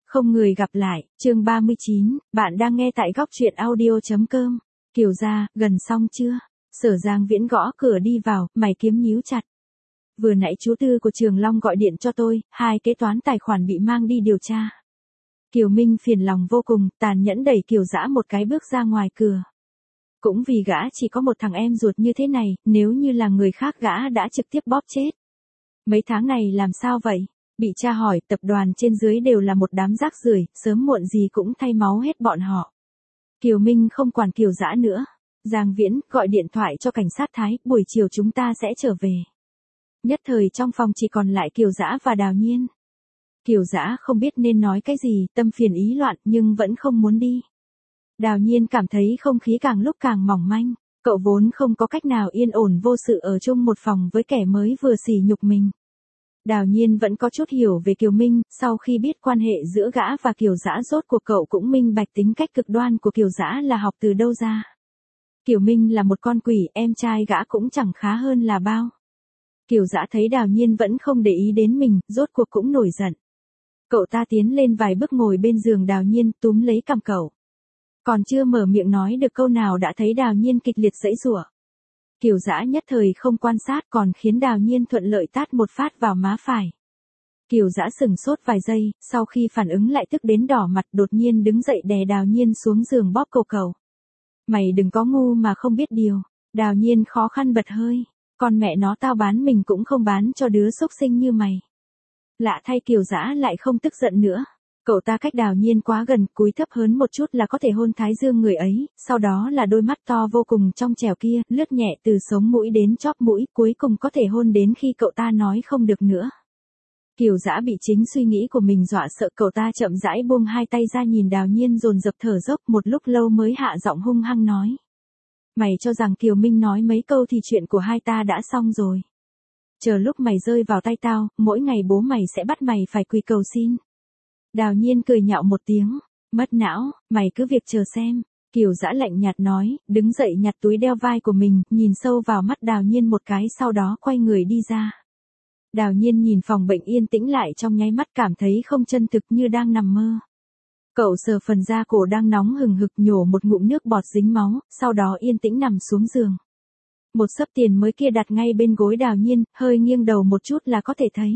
Không người gặp lại, chương 39, bạn đang nghe tại góc truyện audio.com. Kiều gia, gần xong chưa? Sở Giang Viễn gõ cửa đi vào, mày kiếm nhíu chặt. Vừa nãy chú Tư của Trường Long gọi điện cho tôi, 2 kế toán tài khoản bị mang đi điều tra. Kiều Minh phiền lòng vô cùng, tàn nhẫn đẩy Kiều Dã một cái bước ra ngoài cửa. Cũng vì gã chỉ có một thằng em ruột như thế này, nếu như là người khác gã đã trực tiếp bóp chết. Mấy tháng này làm sao vậy? Bị tra hỏi, tập đoàn trên dưới đều là một đám rác rưởi, sớm muộn gì cũng thay máu hết bọn họ. Kiều Minh không quản Kiều Dã nữa. Giang Viễn, gọi điện thoại cho cảnh sát Thái, buổi chiều chúng ta sẽ trở về. Nhất thời trong phòng chỉ còn lại Kiều Dã và Đào Nhiên. Kiều Dã không biết nên nói cái gì, tâm phiền ý loạn nhưng vẫn không muốn đi. Đào Nhiên cảm thấy không khí càng lúc càng mỏng manh, cậu vốn không có cách nào yên ổn vô sự ở chung một phòng với kẻ mới vừa sỉ nhục mình. Đào Nhiên vẫn có chút hiểu về Kiều Minh, sau khi biết quan hệ giữa gã và Kiều Dã rốt cuộc cậu cũng minh bạch tính cách cực đoan của Kiều Dã là học từ đâu ra. Kiều Minh là một con quỷ, em trai gã cũng chẳng khá hơn là bao. Kiều Dã thấy Đào Nhiên vẫn không để ý đến mình, rốt cuộc cũng nổi giận. Cậu ta tiến lên vài bước ngồi bên giường Đào Nhiên, túm lấy cằm cậu. Còn chưa mở miệng nói được câu nào đã thấy Đào Nhiên kịch liệt giãy giụa. Kiều Dã nhất thời không quan sát còn khiến Đào Nhiên thuận lợi tát một phát vào má phải. Kiều Dã sửng sốt vài giây, sau khi phản ứng lại tức đến đỏ mặt đột nhiên đứng dậy đè Đào Nhiên xuống giường bóp cổ cậu. Mày đừng có ngu mà không biết điều. Đào Nhiên khó khăn bật hơi. Con mẹ nó tao bán mình cũng không bán cho đứa xúc sinh như mày. Lạ thay Kiều Dã lại không tức giận nữa. Cậu ta cách Đào Nhiên quá gần, cúi thấp hơn một chút là có thể hôn thái dương người ấy, sau đó là đôi mắt to vô cùng trong trẻo kia, lướt nhẹ từ sống mũi đến chóp mũi, cuối cùng có thể hôn đến khi cậu ta nói không được nữa. Kiều Dã bị chính suy nghĩ của mình dọa sợ, cậu ta chậm rãi buông hai tay ra nhìn Đào Nhiên dồn dập thở dốc, một lúc lâu mới hạ giọng hung hăng nói. Mày cho rằng Kiều Minh nói mấy câu thì chuyện của hai ta đã xong rồi. Chờ lúc mày rơi vào tay tao, mỗi ngày bố mày sẽ bắt mày phải quỳ cầu xin. Đào Nhiên cười nhạo một tiếng, mất não, mày cứ việc chờ xem. Kiều Dã lạnh nhạt nói, đứng dậy nhặt túi đeo vai của mình, nhìn sâu vào mắt Đào Nhiên một cái sau đó quay người đi ra. Đào Nhiên nhìn phòng bệnh yên tĩnh lại trong nháy mắt cảm thấy không chân thực như đang nằm mơ. Cậu sờ phần da cổ đang nóng hừng hực nhổ một ngụm nước bọt dính máu, sau đó yên tĩnh nằm xuống giường. Một xấp tiền mới kia đặt ngay bên gối Đào Nhiên, hơi nghiêng đầu một chút là có thể thấy.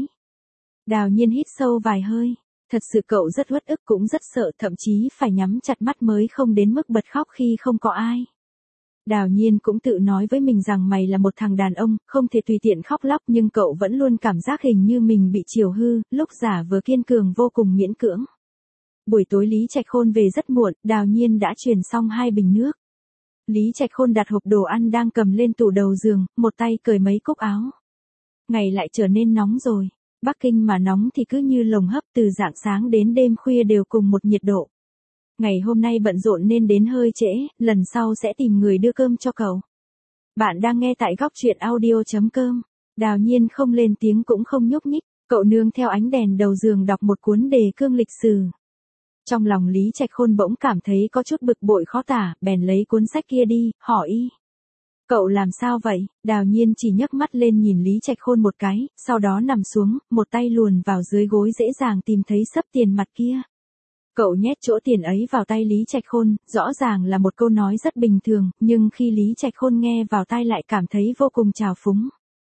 Đào Nhiên hít sâu vài hơi. Thật sự cậu rất uất ức cũng rất sợ, thậm chí phải nhắm chặt mắt mới không đến mức bật khóc khi không có ai. Đào Nhiên cũng tự nói với mình rằng mày là một thằng đàn ông, không thể tùy tiện khóc lóc, nhưng cậu vẫn luôn cảm giác hình như mình bị chiều hư, lúc giả vờ kiên cường vô cùng miễn cưỡng. Buổi tối Lý Trạch Khôn về rất muộn, Đào Nhiên đã truyền xong 2 bình nước. Lý Trạch Khôn đặt hộp đồ ăn đang cầm lên tủ đầu giường, một tay cởi mấy cúc áo. Ngày lại trở nên nóng rồi. Bắc Kinh mà nóng thì cứ như lồng hấp, từ rạng sáng đến đêm khuya đều cùng một nhiệt độ. Ngày hôm nay bận rộn nên đến hơi trễ, lần sau sẽ tìm người đưa cơm cho cậu. Bạn đang nghe tại góc truyện audio.com. Đào Nhiên không lên tiếng cũng không nhúc nhích, cậu nương theo ánh đèn đầu giường đọc một cuốn đề cương lịch sử. Trong lòng Lý Trạch Khôn bỗng cảm thấy có chút bực bội khó tả, bèn lấy cuốn sách kia đi, hỏi y. Cậu làm sao vậy? Đào Nhiên chỉ nhấc mắt lên nhìn Lý Trạch Khôn một cái, sau đó nằm xuống, một tay luồn vào dưới gối dễ dàng tìm thấy xấp tiền mặt kia. Cậu nhét chỗ tiền ấy vào tay Lý Trạch Khôn, rõ ràng là một câu nói rất bình thường, nhưng khi Lý Trạch Khôn nghe vào tai lại cảm thấy vô cùng trào phúng.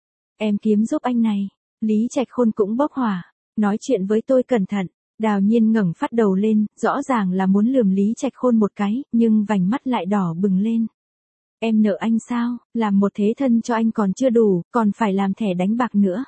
Em kiếm giúp anh này. Lý Trạch Khôn cũng bốc hỏa. Nói chuyện với tôi cẩn thận. Đào Nhiên ngẩng phát đầu lên, rõ ràng là muốn lườm Lý Trạch Khôn một cái, nhưng vành mắt lại đỏ bừng lên. Em nợ anh sao, làm một thế thân cho anh còn chưa đủ, còn phải làm thẻ đánh bạc nữa.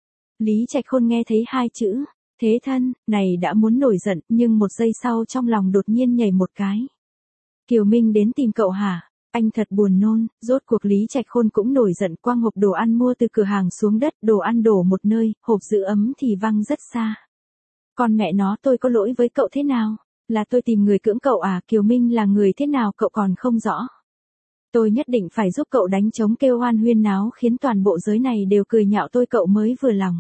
Lý Trạch Khôn nghe thấy 2 chữ, thế thân, này đã muốn nổi giận, nhưng một giây sau trong lòng đột nhiên nhảy một cái. Kiều Minh đến tìm cậu hả? Anh thật buồn nôn, rốt cuộc Lý Trạch Khôn cũng nổi giận, quăng hộp đồ ăn mua từ cửa hàng xuống đất, đồ ăn đổ một nơi, hộp giữ ấm thì văng rất xa. Con mẹ nó, tôi có lỗi với cậu thế nào? Là tôi tìm người cưỡng cậu à? Kiều Minh là người thế nào cậu còn không rõ. Tôi nhất định phải giúp cậu đánh trống kêu oan huyên náo khiến toàn bộ giới này đều cười nhạo tôi, cậu mới vừa lòng.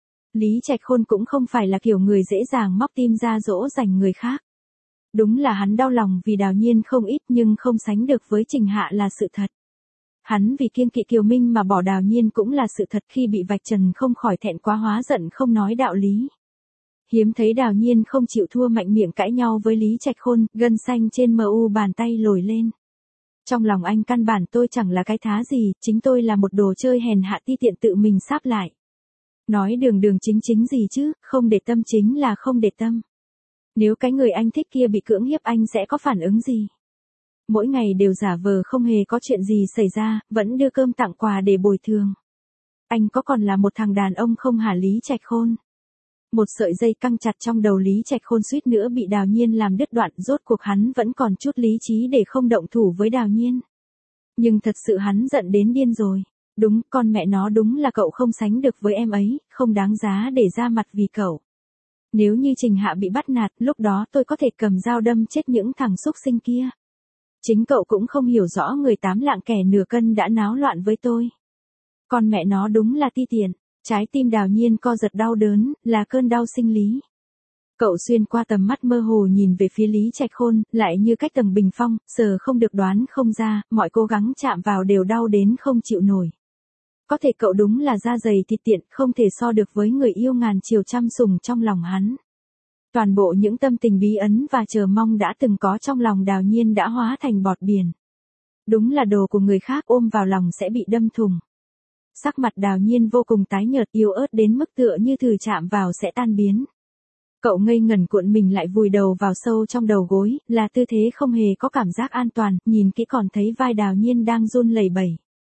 Lý Trạch Khôn cũng không phải là kiểu người dễ dàng móc tim ra dỗ dành người khác. Đúng là hắn đau lòng vì Đào Nhiên không ít nhưng không sánh được với Trình Hạ là sự thật. Hắn vì kiêng kỵ Kiều Minh mà bỏ Đào Nhiên cũng là sự thật, khi bị vạch trần không khỏi thẹn quá hóa giận không nói đạo lý. Hiếm thấy Đào Nhiên không chịu thua, mạnh miệng cãi nhau với Lý Trạch Khôn, gân xanh trên mu bàn tay nổi lên. Trong lòng anh căn bản tôi chẳng là cái thá gì, chính tôi là một đồ chơi hèn hạ ti tiện tự mình sáp lại. Nói đường đường chính chính gì chứ, không để tâm chính là không để tâm. Nếu cái người anh thích kia bị cưỡng hiếp anh sẽ có phản ứng gì? Mỗi ngày đều giả vờ không hề có chuyện gì xảy ra, vẫn đưa cơm tặng quà để bồi thường. Anh có còn là một thằng đàn ông không hả Lý Trạch Khôn? Một sợi dây căng chặt trong đầu Lý Trạch Khôn suýt nữa bị Đào Nhiên làm đứt đoạn, rốt cuộc hắn vẫn còn chút lý trí để không động thủ với Đào Nhiên. Nhưng thật sự hắn giận đến điên rồi. Đúng, con mẹ nó đúng là cậu không sánh được với em ấy, không đáng giá để ra mặt vì cậu. Nếu như Trình Hạ bị bắt nạt, lúc đó tôi có thể cầm dao đâm chết những thằng xúc sinh kia. Chính cậu cũng không hiểu rõ người 8 lạng kẻ nửa cân đã náo loạn với tôi. Con mẹ nó đúng là ti tiện. Trái tim Đào Nhiên co giật đau đớn, là cơn đau sinh lý. Cậu xuyên qua tầm mắt mơ hồ nhìn về phía Lý Trạch Khôn, lại như cách tầng bình phong, sờ không được đoán không ra, mọi cố gắng chạm vào đều đau đến không chịu nổi. Có thể cậu đúng là da dày thịt tiện, không thể so được với người yêu ngàn chiều chăm sủng trong lòng hắn. Toàn bộ những tâm tình bí ẩn và chờ mong đã từng có trong lòng Đào Nhiên đã hóa thành bọt biển. Đúng là đồ của người khác ôm vào lòng sẽ bị đâm thủng. Sắc mặt Đào Nhiên vô cùng tái nhợt, yếu ớt đến mức tựa như thử chạm vào sẽ tan biến. Cậu ngây ngẩn cuộn mình lại vùi đầu vào sâu trong đầu gối, là tư thế không hề có cảm giác an toàn, nhìn kỹ còn thấy vai Đào Nhiên đang run lẩy bẩy.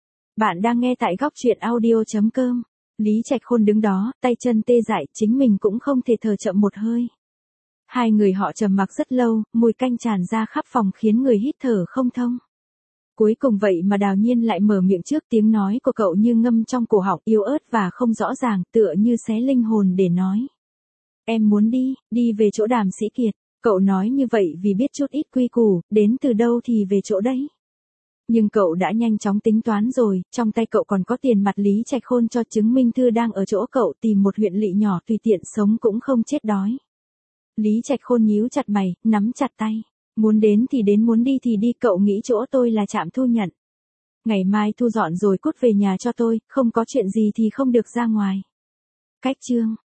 Bạn đang nghe tại góc truyện audio.com. Lý Trạch Khôn đứng đó, tay chân tê dại, chính mình cũng không thể thở chậm một hơi. Hai người họ trầm mặc rất lâu, mùi canh tràn ra khắp phòng khiến người hít thở không thông. Cuối cùng vậy mà Đào Nhiên lại mở miệng trước, tiếng nói của cậu như ngâm trong cổ họng, yếu ớt và không rõ ràng, tựa như xé linh hồn để nói. Em muốn đi về chỗ Đàm Sĩ Kiệt. Cậu nói như vậy vì biết chút ít quy củ, đến từ đâu thì về chỗ đấy. Nhưng cậu đã nhanh chóng tính toán rồi, trong tay cậu còn có tiền mặt Lý Trạch Khôn cho, chứng minh thư đang ở chỗ cậu, tìm một huyện lỵ nhỏ tùy tiện sống cũng không chết đói. Lý Trạch Khôn nhíu chặt mày, nắm chặt tay. Muốn đến thì đến, muốn đi thì đi, cậu nghĩ chỗ tôi là trạm thu nhận. Ngày mai thu dọn rồi cút về nhà cho tôi, không có chuyện gì thì không được ra ngoài. Cách chương